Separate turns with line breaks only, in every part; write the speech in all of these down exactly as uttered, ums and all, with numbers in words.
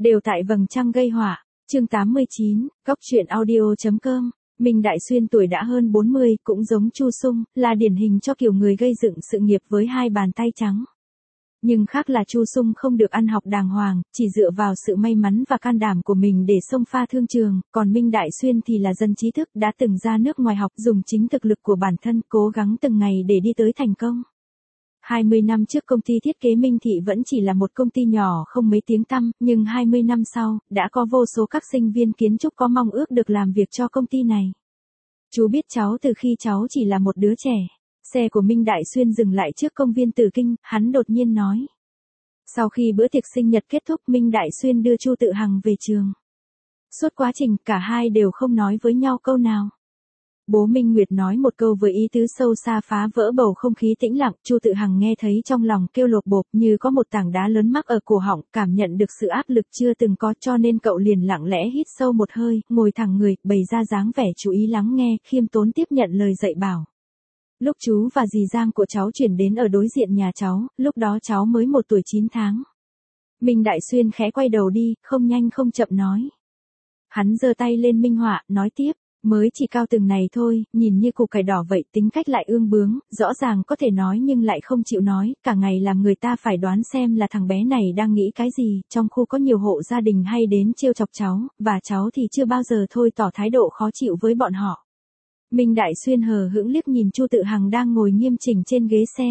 Đều tại vầng trăng gây họa. Chương tám mươi chín, góc truyện audio.com. Minh Đại Xuyên tuổi đã hơn bốn mươi, cũng giống Chu Sung, là điển hình cho kiểu người gây dựng sự nghiệp với hai bàn tay trắng. Nhưng khác là Chu Sung không được ăn học đàng hoàng, chỉ dựa vào sự may mắn và can đảm của mình để xông pha thương trường, còn Minh Đại Xuyên thì là dân trí thức đã từng ra nước ngoài học, dùng chính thực lực của bản thân cố gắng từng ngày để đi tới thành công. hai mươi năm trước công ty thiết kế Minh Thị vẫn chỉ là một công ty nhỏ không mấy tiếng tăm, nhưng hai mươi năm sau, đã có vô số các sinh viên kiến trúc có mong ước được làm việc cho công ty này. Chú biết cháu từ khi cháu chỉ là một đứa trẻ. Xe của Minh Đại Xuyên dừng lại trước công viên Tử Kinh, hắn đột nhiên nói. Sau khi bữa tiệc sinh nhật kết thúc, Minh Đại Xuyên đưa Chu Tự Hằng về trường. Suốt quá trình, cả hai đều không nói với nhau câu nào. Bố Minh Nguyệt nói một câu với ý tứ sâu xa phá vỡ bầu không khí tĩnh lặng, Chu Tự Hằng nghe thấy trong lòng kêu lột bột như có một tảng đá lớn mắc ở cổ họng, cảm nhận được sự áp lực chưa từng có, cho nên cậu liền lặng lẽ hít sâu một hơi, ngồi thẳng người, bày ra dáng vẻ chú ý lắng nghe, khiêm tốn tiếp nhận lời dạy bảo. Lúc chú và dì Giang của cháu chuyển đến ở đối diện nhà cháu, lúc đó cháu mới một tuổi chín tháng. Minh Đại Xuyên khẽ quay đầu đi, không nhanh không chậm nói. Hắn giơ tay lên minh họa, nói tiếp. Mới chỉ cao từng này thôi, nhìn như củ cải đỏ vậy, tính cách lại ương bướng, rõ ràng có thể nói nhưng lại không chịu nói, cả ngày làm người ta phải đoán xem là thằng bé này đang nghĩ cái gì. Trong khu có nhiều hộ gia đình hay đến trêu chọc cháu, và cháu thì chưa bao giờ thôi tỏ thái độ khó chịu với bọn họ. Minh Đại Xuyên hờ hững liếc nhìn Chu Tự Hằng đang ngồi nghiêm chỉnh trên ghế xe.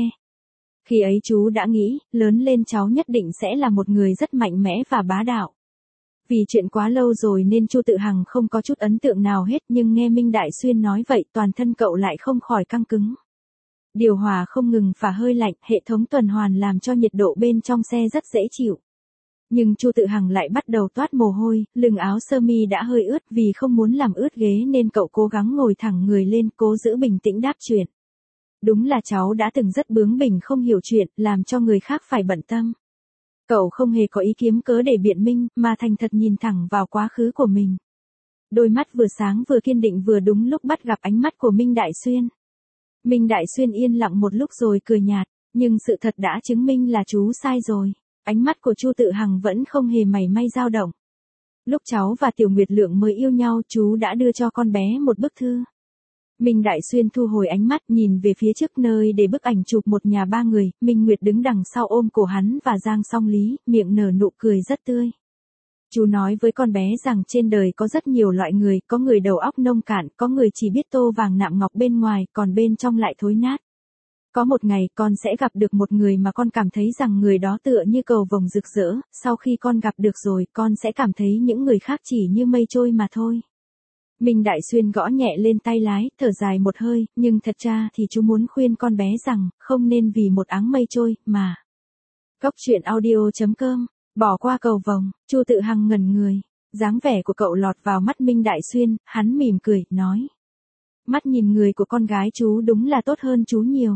Khi ấy chú đã nghĩ, lớn lên cháu nhất định sẽ là một người rất mạnh mẽ và bá đạo. Vì chuyện quá lâu rồi nên Chu Tự Hằng không có chút ấn tượng nào hết, nhưng nghe Minh Đại Xuyên nói vậy, toàn thân cậu lại không khỏi căng cứng. Điều hòa không ngừng phả hơi lạnh, hệ thống tuần hoàn làm cho nhiệt độ bên trong xe rất dễ chịu. Nhưng Chu Tự Hằng lại bắt đầu toát mồ hôi, lưng áo sơ mi đã hơi ướt, vì không muốn làm ướt ghế nên cậu cố gắng ngồi thẳng người lên, cố giữ bình tĩnh đáp chuyện. Đúng là cháu đã từng rất bướng bỉnh không hiểu chuyện, làm cho người khác phải bận tâm. Cậu không hề có ý kiếm cớ để biện minh, mà thành thật nhìn thẳng vào quá khứ của mình. Đôi mắt vừa sáng vừa kiên định vừa đúng lúc bắt gặp ánh mắt của Minh Đại Xuyên. Minh Đại Xuyên yên lặng một lúc rồi cười nhạt, nhưng sự thật đã chứng minh là chú sai rồi. Ánh mắt của Chu Tự Hằng vẫn không hề mảy may dao động. Lúc cháu và Tiểu Nguyệt Lượng mới yêu nhau, chú đã đưa cho con bé một bức thư. Minh Đại Xuyên thu hồi ánh mắt, nhìn về phía trước nơi để bức ảnh chụp một nhà ba người, Minh Nguyệt đứng đằng sau ôm cổ hắn và Giang Song Lý, miệng nở nụ cười rất tươi. Chú nói với con bé rằng trên đời có rất nhiều loại người, có người đầu óc nông cạn, có người chỉ biết tô vàng nạm ngọc bên ngoài, còn bên trong lại thối nát. Có một ngày con sẽ gặp được một người mà con cảm thấy rằng người đó tựa như cầu vồng rực rỡ, sau khi con gặp được rồi, con sẽ cảm thấy những người khác chỉ như mây trôi mà thôi. Minh Đại Xuyên gõ nhẹ lên tay lái, thở dài một hơi, nhưng thật ra thì chú muốn khuyên con bé rằng, không nên vì một áng mây trôi, mà. Góc truyện audio.com, bỏ qua cầu vồng, Chu Tự Hằng ngẩn người, dáng vẻ của cậu lọt vào mắt Minh Đại Xuyên, hắn mỉm cười, nói. Mắt nhìn người của con gái chú đúng là tốt hơn chú nhiều.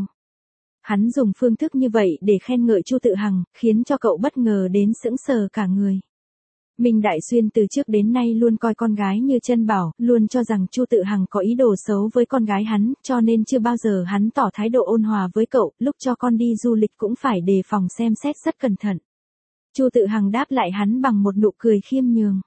Hắn dùng phương thức như vậy để khen ngợi Chu Tự Hằng, khiến cho cậu bất ngờ đến sững sờ cả người. Minh Đại Xuyên từ trước đến nay luôn coi con gái như chân bảo, luôn cho rằng Chu Tự Hằng có ý đồ xấu với con gái hắn, cho nên chưa bao giờ hắn tỏ thái độ ôn hòa với cậu, lúc cho con đi du lịch cũng phải đề phòng xem xét rất cẩn thận. Chu Tự Hằng đáp lại hắn bằng một nụ cười khiêm nhường.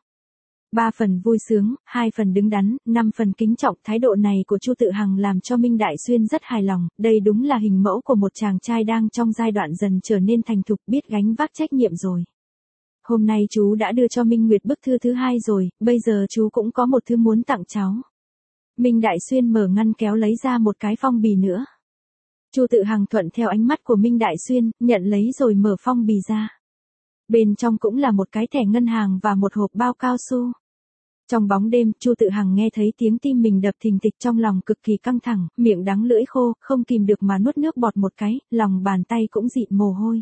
Ba phần vui sướng, hai phần đứng đắn, năm phần kính trọng, thái độ này của Chu Tự Hằng làm cho Minh Đại Xuyên rất hài lòng, đây đúng là hình mẫu của một chàng trai đang trong giai đoạn dần trở nên thành thục, biết gánh vác trách nhiệm rồi. Hôm nay chú đã đưa cho Minh Nguyệt bức thư thứ hai rồi, bây giờ chú cũng có một thứ muốn tặng cháu. Minh Đại Xuyên mở ngăn kéo lấy ra một cái phong bì nữa. Chu Tự Hằng thuận theo ánh mắt của Minh Đại Xuyên, nhận lấy rồi mở phong bì ra. Bên trong cũng là một cái thẻ ngân hàng và một hộp bao cao su. Trong bóng đêm, Chu Tự Hằng nghe thấy tiếng tim mình đập thình thịch, trong lòng cực kỳ căng thẳng, miệng đắng lưỡi khô, không kìm được mà nuốt nước bọt một cái, lòng bàn tay cũng dịn mồ hôi.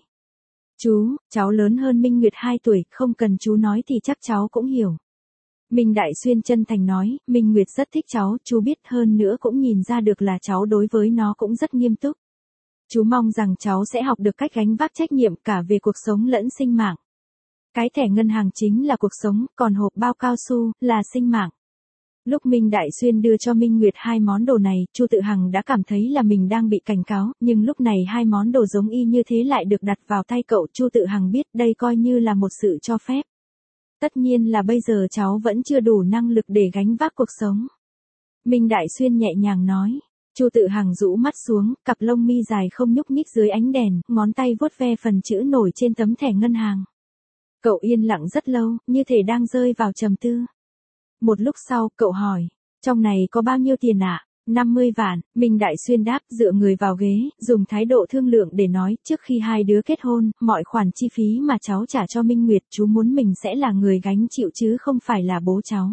Chú, cháu lớn hơn Minh Nguyệt hai tuổi, không cần chú nói thì chắc cháu cũng hiểu. Minh Đại Xuyên chân thành nói, Minh Nguyệt rất thích cháu, chú biết, hơn nữa cũng nhìn ra được là cháu đối với nó cũng rất nghiêm túc. Chú mong rằng cháu sẽ học được cách gánh vác trách nhiệm cả về cuộc sống lẫn sinh mạng. Cái thẻ ngân hàng chính là cuộc sống, còn hộp bao cao su là sinh mạng. Lúc Minh Đại Xuyên đưa cho Minh Nguyệt hai món đồ này, Chu Tự Hằng đã cảm thấy là mình đang bị cảnh cáo, nhưng lúc này hai món đồ giống y như thế lại được đặt vào tay cậu. Chu Tự Hằng biết đây coi như là một sự cho phép. Tất nhiên là bây giờ cháu vẫn chưa đủ năng lực để gánh vác cuộc sống. Minh Đại Xuyên nhẹ nhàng nói. Chu Tự Hằng rũ mắt xuống, cặp lông mi dài không nhúc nhích dưới ánh đèn, ngón tay vuốt ve phần chữ nổi trên tấm thẻ ngân hàng. Cậu yên lặng rất lâu, như thể đang rơi vào trầm tư. Một lúc sau, cậu hỏi, trong này có bao nhiêu tiền ạ? À? năm mươi vạn, Minh Đại Xuyên đáp, dựa người vào ghế, dùng thái độ thương lượng để nói, trước khi hai đứa kết hôn, mọi khoản chi phí mà cháu trả cho Minh Nguyệt, chú muốn mình sẽ là người gánh chịu chứ không phải là bố cháu.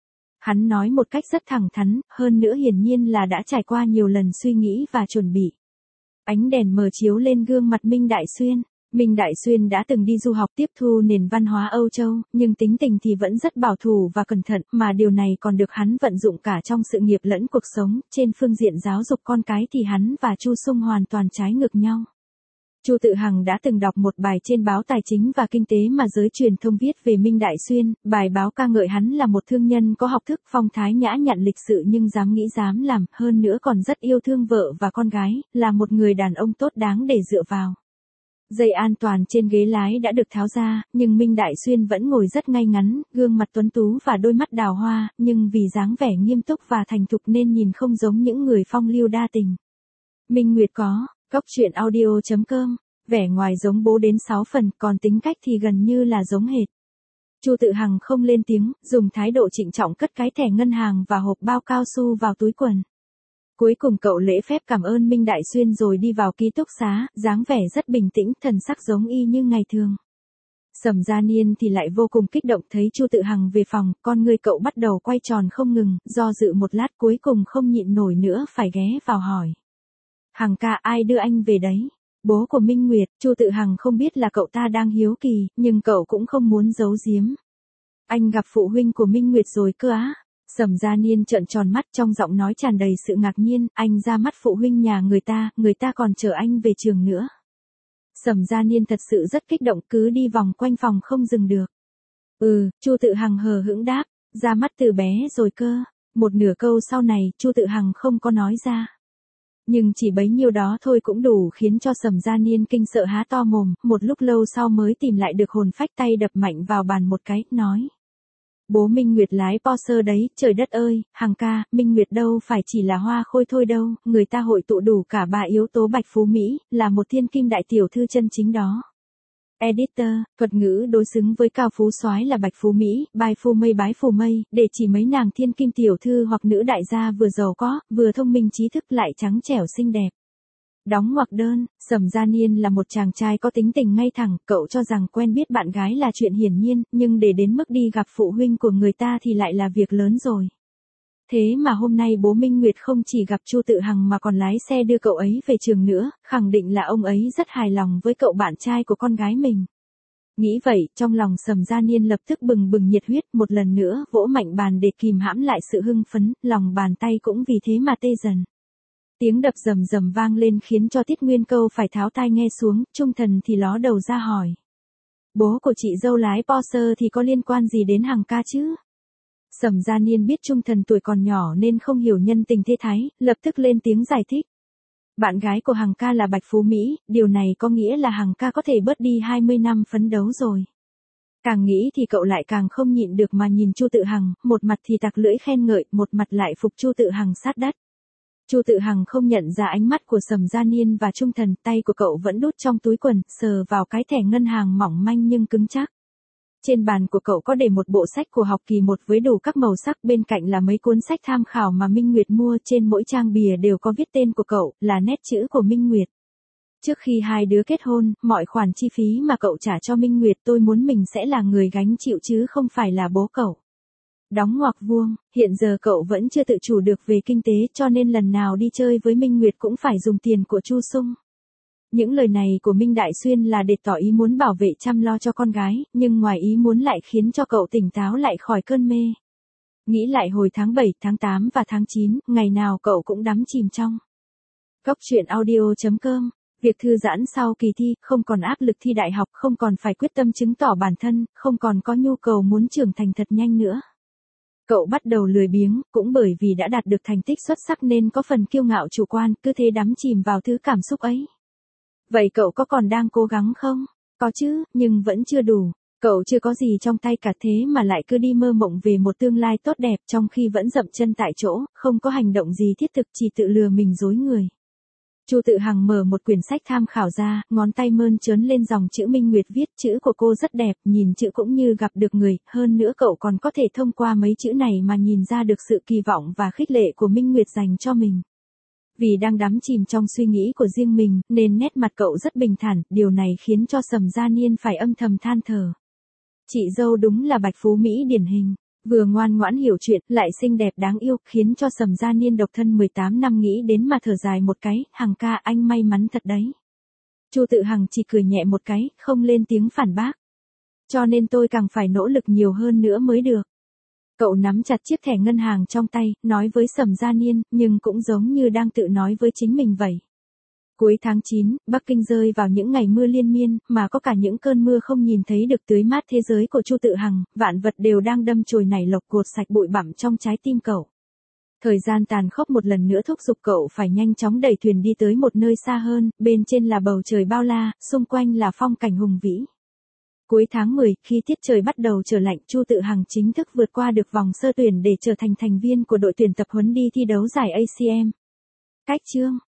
Hắn nói một cách rất thẳng thắn, hơn nữa hiển nhiên là đã trải qua nhiều lần suy nghĩ và chuẩn bị. Ánh đèn mờ chiếu lên gương mặt Minh Đại Xuyên. Minh Đại Xuyên đã từng đi du học tiếp thu nền văn hóa Âu Châu, nhưng tính tình thì vẫn rất bảo thủ và cẩn thận, mà điều này còn được hắn vận dụng cả trong sự nghiệp lẫn cuộc sống. Trên phương diện giáo dục con cái thì hắn và Chu Sung hoàn toàn trái ngược nhau. Chu Tự Hằng đã từng đọc một bài trên báo Tài chính và Kinh tế mà giới truyền thông viết về Minh Đại Xuyên, bài báo ca ngợi hắn là một thương nhân có học thức, phong thái nhã nhặn lịch sự nhưng dám nghĩ dám làm, hơn nữa còn rất yêu thương vợ và con gái, là một người đàn ông tốt đáng để dựa vào. Dây an toàn trên ghế lái đã được tháo ra, nhưng Minh Đại Xuyên vẫn ngồi rất ngay ngắn, gương mặt tuấn tú và đôi mắt đào hoa, nhưng vì dáng vẻ nghiêm túc và thành thục nên nhìn không giống những người phong lưu đa tình. Minh Nguyệt có, góc truyện audio chấm com, vẻ ngoài giống bố đến sáu phần, còn tính cách thì gần như là giống hệt. Chu Tự Hằng không lên tiếng, dùng thái độ trịnh trọng cất cái thẻ ngân hàng và hộp bao cao su vào túi quần. Cuối cùng cậu lễ phép cảm ơn Minh Đại Xuyên rồi đi vào ký túc xá, dáng vẻ rất bình tĩnh, thần sắc giống y như ngày thường. Sầm Gia Niên thì lại vô cùng kích động thấy Chu Tự Hằng về phòng, con người cậu bắt đầu quay tròn không ngừng, do dự một lát cuối cùng không nhịn nổi nữa phải ghé vào hỏi. Hằng ca, ai đưa anh về đấy? Bố của Minh Nguyệt. Chu Tự Hằng không biết là cậu ta đang hiếu kỳ, nhưng cậu cũng không muốn giấu giếm. Anh gặp phụ huynh của Minh Nguyệt rồi cơ á? Sầm Gia Niên trợn tròn mắt, trong giọng nói tràn đầy sự ngạc nhiên, anh ra mắt phụ huynh nhà người ta, người ta còn chờ anh về trường nữa. Sầm Gia Niên thật sự rất kích động, cứ đi vòng quanh phòng không dừng được. Ừ, Chu Tự Hằng hờ hững đáp, ra mắt từ bé rồi cơ. Một nửa câu sau này, Chu Tự Hằng không có nói ra. Nhưng chỉ bấy nhiêu đó thôi cũng đủ khiến cho Sầm Gia Niên kinh sợ há to mồm, một lúc lâu sau mới tìm lại được hồn phách, tay đập mạnh vào bàn một cái, nói. Bố Minh Nguyệt lái Porsche đấy, trời đất ơi, Hằng ca, Minh Nguyệt đâu phải chỉ là hoa khôi thôi đâu, người ta hội tụ đủ cả ba yếu tố bạch phú Mỹ, là một thiên kim đại tiểu thư chân chính đó. Editor, thuật ngữ đối xứng với cao phú soái là bạch phú Mỹ, bai phú mây bái phú mây, để chỉ mấy nàng thiên kim tiểu thư hoặc nữ đại gia vừa giàu có, vừa thông minh trí thức lại trắng trẻo xinh đẹp. Đóng ngoặc đơn, Sầm Gia Niên là một chàng trai có tính tình ngay thẳng, cậu cho rằng quen biết bạn gái là chuyện hiển nhiên, nhưng để đến mức đi gặp phụ huynh của người ta thì lại là việc lớn rồi. Thế mà hôm nay bố Minh Nguyệt không chỉ gặp Chu Tự Hằng mà còn lái xe đưa cậu ấy về trường nữa, khẳng định là ông ấy rất hài lòng với cậu bạn trai của con gái mình. Nghĩ vậy, trong lòng Sầm Gia Niên lập tức bừng bừng nhiệt huyết, một lần nữa vỗ mạnh bàn để kìm hãm lại sự hưng phấn, lòng bàn tay cũng vì thế mà tê dần. Tiếng đập rầm rầm vang lên khiến cho Tiết Nguyên Câu phải tháo tai nghe xuống, Trung Thần thì ló đầu ra hỏi. Bố của chị dâu lái Porsche thì có liên quan gì đến Hằng ca chứ? Sầm Gia Niên biết Trung Thần tuổi còn nhỏ nên không hiểu nhân tình thế thái, lập tức lên tiếng giải thích. Bạn gái của Hằng ca là Bạch Phú Mỹ, điều này có nghĩa là Hằng ca có thể bớt đi hai mươi năm phấn đấu rồi. Càng nghĩ thì cậu lại càng không nhịn được mà nhìn Chu Tự Hằng, một mặt thì tặc lưỡi khen ngợi, một mặt lại phục Chu Tự Hằng sát đất. Chu Tự Hằng không nhận ra ánh mắt của Sầm Gia Niên và Trung Thần, tay của cậu vẫn đút trong túi quần, sờ vào cái thẻ ngân hàng mỏng manh nhưng cứng chắc. Trên bàn của cậu có để một bộ sách của học kỳ một với đủ các màu sắc, bên cạnh là mấy cuốn sách tham khảo mà Minh Nguyệt mua, trên mỗi trang bìa đều có viết tên của cậu, là nét chữ của Minh Nguyệt. Trước khi hai đứa kết hôn, mọi khoản chi phí mà cậu trả cho Minh Nguyệt tôi muốn mình sẽ là người gánh chịu chứ không phải là bố cậu. Đóng ngoặc vuông, hiện giờ cậu vẫn chưa tự chủ được về kinh tế cho nên lần nào đi chơi với Minh Nguyệt cũng phải dùng tiền của Chu Sung. Những lời này của Minh Đại Xuyên là để tỏ ý muốn bảo vệ chăm lo cho con gái, nhưng ngoài ý muốn lại khiến cho cậu tỉnh táo lại khỏi cơn mê. Nghĩ lại hồi tháng bảy, tháng tám và tháng chín, ngày nào cậu cũng đắm chìm trong. Góc truyện audio chấm com, việc thư giãn sau kỳ thi, không còn áp lực thi đại học, không còn phải quyết tâm chứng tỏ bản thân, không còn có nhu cầu muốn trưởng thành thật nhanh nữa. Cậu bắt đầu lười biếng, cũng bởi vì đã đạt được thành tích xuất sắc nên có phần kiêu ngạo chủ quan, cứ thế đắm chìm vào thứ cảm xúc ấy. Vậy cậu có còn đang cố gắng không? Có chứ, nhưng vẫn chưa đủ. Cậu chưa có gì trong tay cả thế mà lại cứ đi mơ mộng về một tương lai tốt đẹp trong khi vẫn dậm chân tại chỗ, không có hành động gì thiết thực, chỉ tự lừa mình dối người. Chu Tự Hằng mở một quyển sách tham khảo ra, ngón tay mơn trớn lên dòng chữ Minh Nguyệt viết, chữ của cô rất đẹp, nhìn chữ cũng như gặp được người, hơn nữa cậu còn có thể thông qua mấy chữ này mà nhìn ra được sự kỳ vọng và khích lệ của Minh Nguyệt dành cho mình. Vì đang đắm chìm trong suy nghĩ của riêng mình, nên nét mặt cậu rất bình thản, điều này khiến cho Sầm Gia Niên phải âm thầm than thở. Chị dâu đúng là bạch phú Mỹ điển hình. Vừa ngoan ngoãn hiểu chuyện, lại xinh đẹp đáng yêu, khiến cho Sầm Gia Niên độc thân mười tám năm nghĩ đến mà thở dài một cái, Hằng ca anh may mắn thật đấy. Chu Tự Hằng chỉ cười nhẹ một cái, không lên tiếng phản bác. Cho nên tôi càng phải nỗ lực nhiều hơn nữa mới được. Cậu nắm chặt chiếc thẻ ngân hàng trong tay, nói với Sầm Gia Niên, nhưng cũng giống như đang tự nói với chính mình vậy. Cuối tháng chín, Bắc Kinh rơi vào những ngày mưa liên miên, mà có cả những cơn mưa không nhìn thấy được tưới mát thế giới của Chu Tự Hằng, vạn vật đều đang đâm chồi nảy lộc gột sạch bụi bặm trong trái tim cậu. Thời gian tàn khốc một lần nữa thúc giục cậu phải nhanh chóng đẩy thuyền đi tới một nơi xa hơn, bên trên là bầu trời bao la, xung quanh là phong cảnh hùng vĩ. Cuối tháng mười, khi tiết trời bắt đầu trở lạnh, Chu Tự Hằng chính thức vượt qua được vòng sơ tuyển để trở thành thành viên của đội tuyển tập huấn đi thi đấu giải a xê em. Cách chương